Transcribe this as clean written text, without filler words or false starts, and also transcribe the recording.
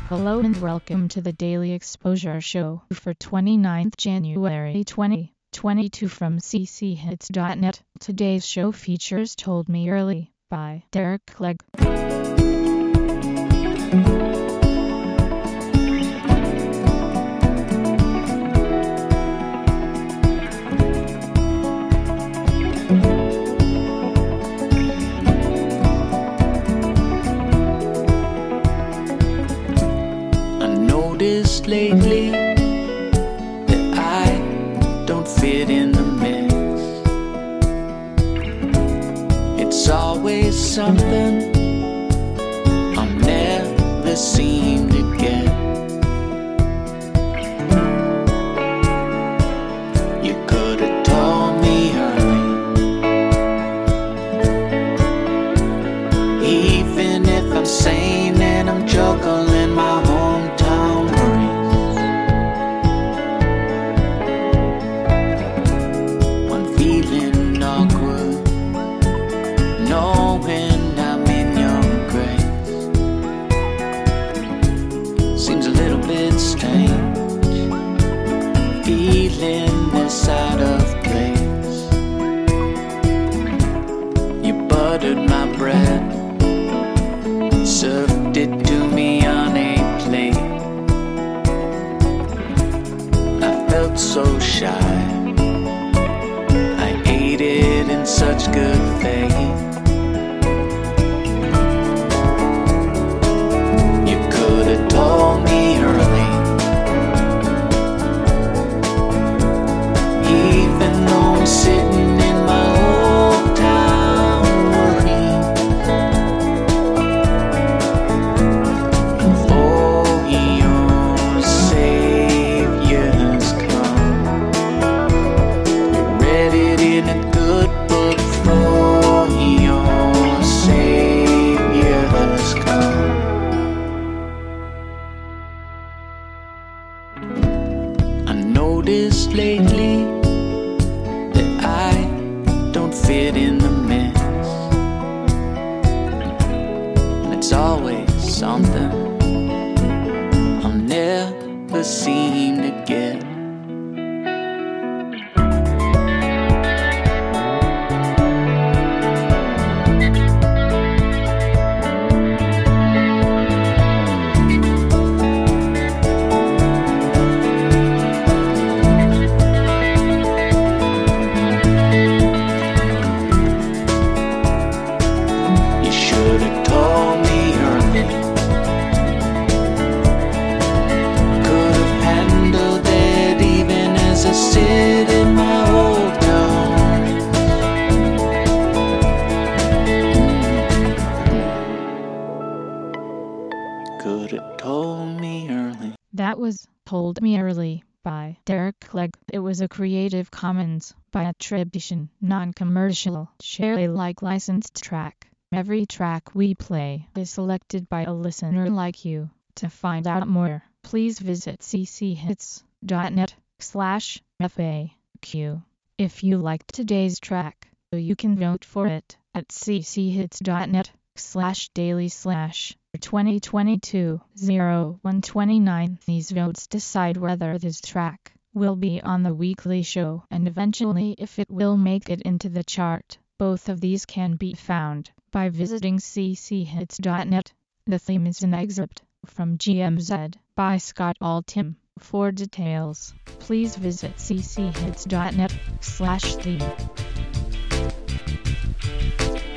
Hello and welcome to the Daily Exposure Show for 29th January 2022 from cchits.net. Today's show features Told Me Early by Derek Clegg. Lately that I don't fit in the mix. It's always something I'll never seem to get. You could have told me early, even if I'm sane and I'm juggling my hometown brain. Knowing I'm in your grace seems a little bit strange, feeling this out of place. You buttered my bread, served it to me on a plate. I felt so shy, I ate it in such good faith. Told me early, even though I'm sitting in my old town worrying. For your Savior's come, read it in a good book. For your Savior's come. I noticed lately that I don't fit in the mix, and it's always something I'll never seem to get. Sit in my old town. Could have told me early. That was Told Me Early by Derek Clegg. It was a Creative Commons by attribution, non-commercial, share Alike licensed track. Every track we play is selected by a listener like you. To find out more, please visit cchits.net/FAQ. If you liked today's track, you can vote for it at cchits.net/daily/2022-0129. These votes decide whether this track will be on the weekly show and eventually if it will make it into the chart. Both of these can be found by visiting cchits.net. The theme is an excerpt from GMZ by Scott Altham. For details, please visit cchits.net/theme.